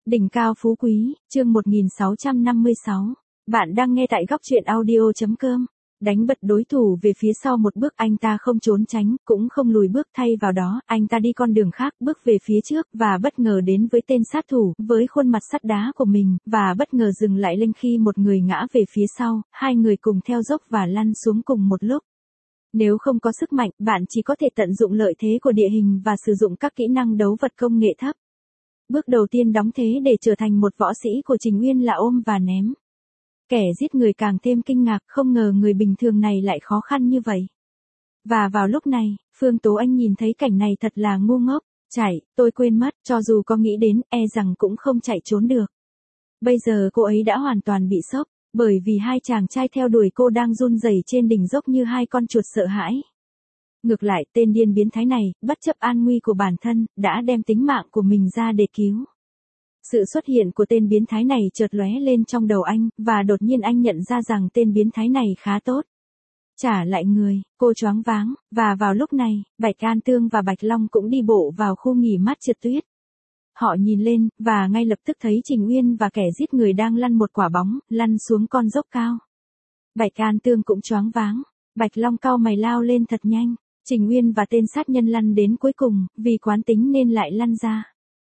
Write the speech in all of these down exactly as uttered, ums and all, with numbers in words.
Đỉnh cao phú quý, chương một nghìn sáu trăm năm mươi sáu. Bạn đang nghe tại góc truyện audio.com. Đánh bật đối thủ về phía sau một bước, anh ta không trốn tránh, cũng không lùi bước, thay vào đó, anh ta đi con đường khác, bước về phía trước, và bất ngờ đến với tên sát thủ, với khuôn mặt sắt đá của mình, và bất ngờ dừng lại lên khi một người ngã về phía sau, hai người cùng theo dốc và lăn xuống cùng một lúc. Nếu không có sức mạnh, bạn chỉ có thể tận dụng lợi thế của địa hình và sử dụng các kỹ năng đấu vật công nghệ thấp. Bước đầu tiên đóng thế để trở thành một võ sĩ của Trình Uyên là ôm và ném. Kẻ giết người càng thêm kinh ngạc, không ngờ người bình thường này lại khó khăn như vậy. Và vào lúc này, Phương Tố Anh nhìn thấy cảnh này thật là ngu ngốc. Chạy, tôi quên mất, cho dù có nghĩ đến, e rằng cũng không chạy trốn được. Bây giờ cô ấy đã hoàn toàn bị sốc, bởi vì hai chàng trai theo đuổi cô đang run rẩy trên đỉnh dốc như hai con chuột sợ hãi. Ngược lại, tên điên biến thái này, bất chấp an nguy của bản thân, đã đem tính mạng của mình ra để cứu. Sự xuất hiện của tên biến thái này chợt lóe lên trong đầu anh, và đột nhiên anh nhận ra rằng tên biến thái này khá tốt. Trả lại người, cô choáng váng, và vào lúc này, Bạch An Tương và Bạch Long cũng đi bộ vào khu nghỉ mát trượt tuyết. Họ nhìn lên, và ngay lập tức thấy Trình Uyên và kẻ giết người đang lăn một quả bóng, lăn xuống con dốc cao. Bạch An Tương cũng choáng váng, Bạch Long cau mày lao lên thật nhanh. Trình Uyên và tên sát nhân lăn đến cuối cùng, vì quán tính nên lại lăn ra.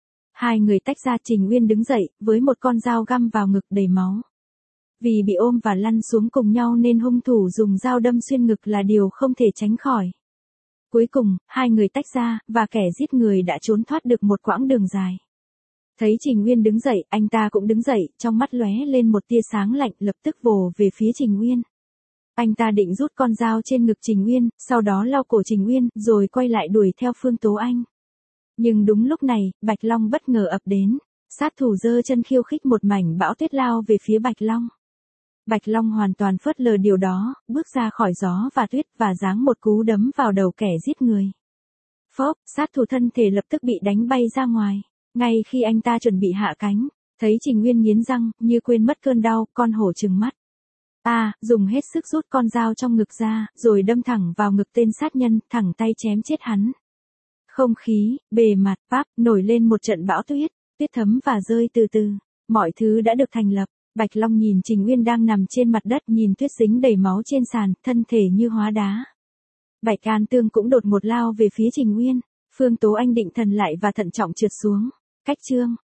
Hai người tách ra, Trình Uyên đứng dậy, với một con dao găm vào ngực đầy máu. Vì bị ôm và lăn xuống cùng nhau nên hung thủ dùng dao đâm xuyên ngực là điều không thể tránh khỏi. Cuối cùng, hai người tách ra, và kẻ giết người đã trốn thoát được một quãng đường dài. Thấy Trình Uyên đứng dậy, anh ta cũng đứng dậy, trong mắt lóe lên một tia sáng lạnh, lập tức vồ về phía Trình Uyên. Anh ta định rút con dao trên ngực Trình Uyên, sau đó lau cổ Trình Uyên, rồi quay lại đuổi theo Phương Tố Anh. Nhưng đúng lúc này, Bạch Long bất ngờ ập đến. Sát thủ giơ chân khiêu khích, một mảnh bão tuyết lao về phía Bạch Long. Bạch Long hoàn toàn phớt lờ điều đó, bước ra khỏi gió và tuyết, và giáng một cú đấm vào đầu kẻ giết người. Phốc, sát thủ thân thể lập tức bị đánh bay ra ngoài. Ngay khi anh ta chuẩn bị hạ cánh, thấy Trình Uyên nghiến răng, như quên mất cơn đau, con hổ trừng mắt. À, dùng hết sức rút con dao trong ngực ra, rồi đâm thẳng vào ngực tên sát nhân, thẳng tay chém chết hắn. Không khí, bề mặt, pháp, nổi lên một trận bão tuyết, tuyết thấm và rơi từ từ. Mọi thứ đã được thành lập. Bạch Long nhìn Trình Uyên đang nằm trên mặt đất, nhìn tuyết dính đầy máu trên sàn, thân thể như hóa đá. Bạch An Tương cũng đột ngột lao về phía Trình Uyên. Phương Tố Anh định thần lại và thận trọng trượt xuống. Cách chương.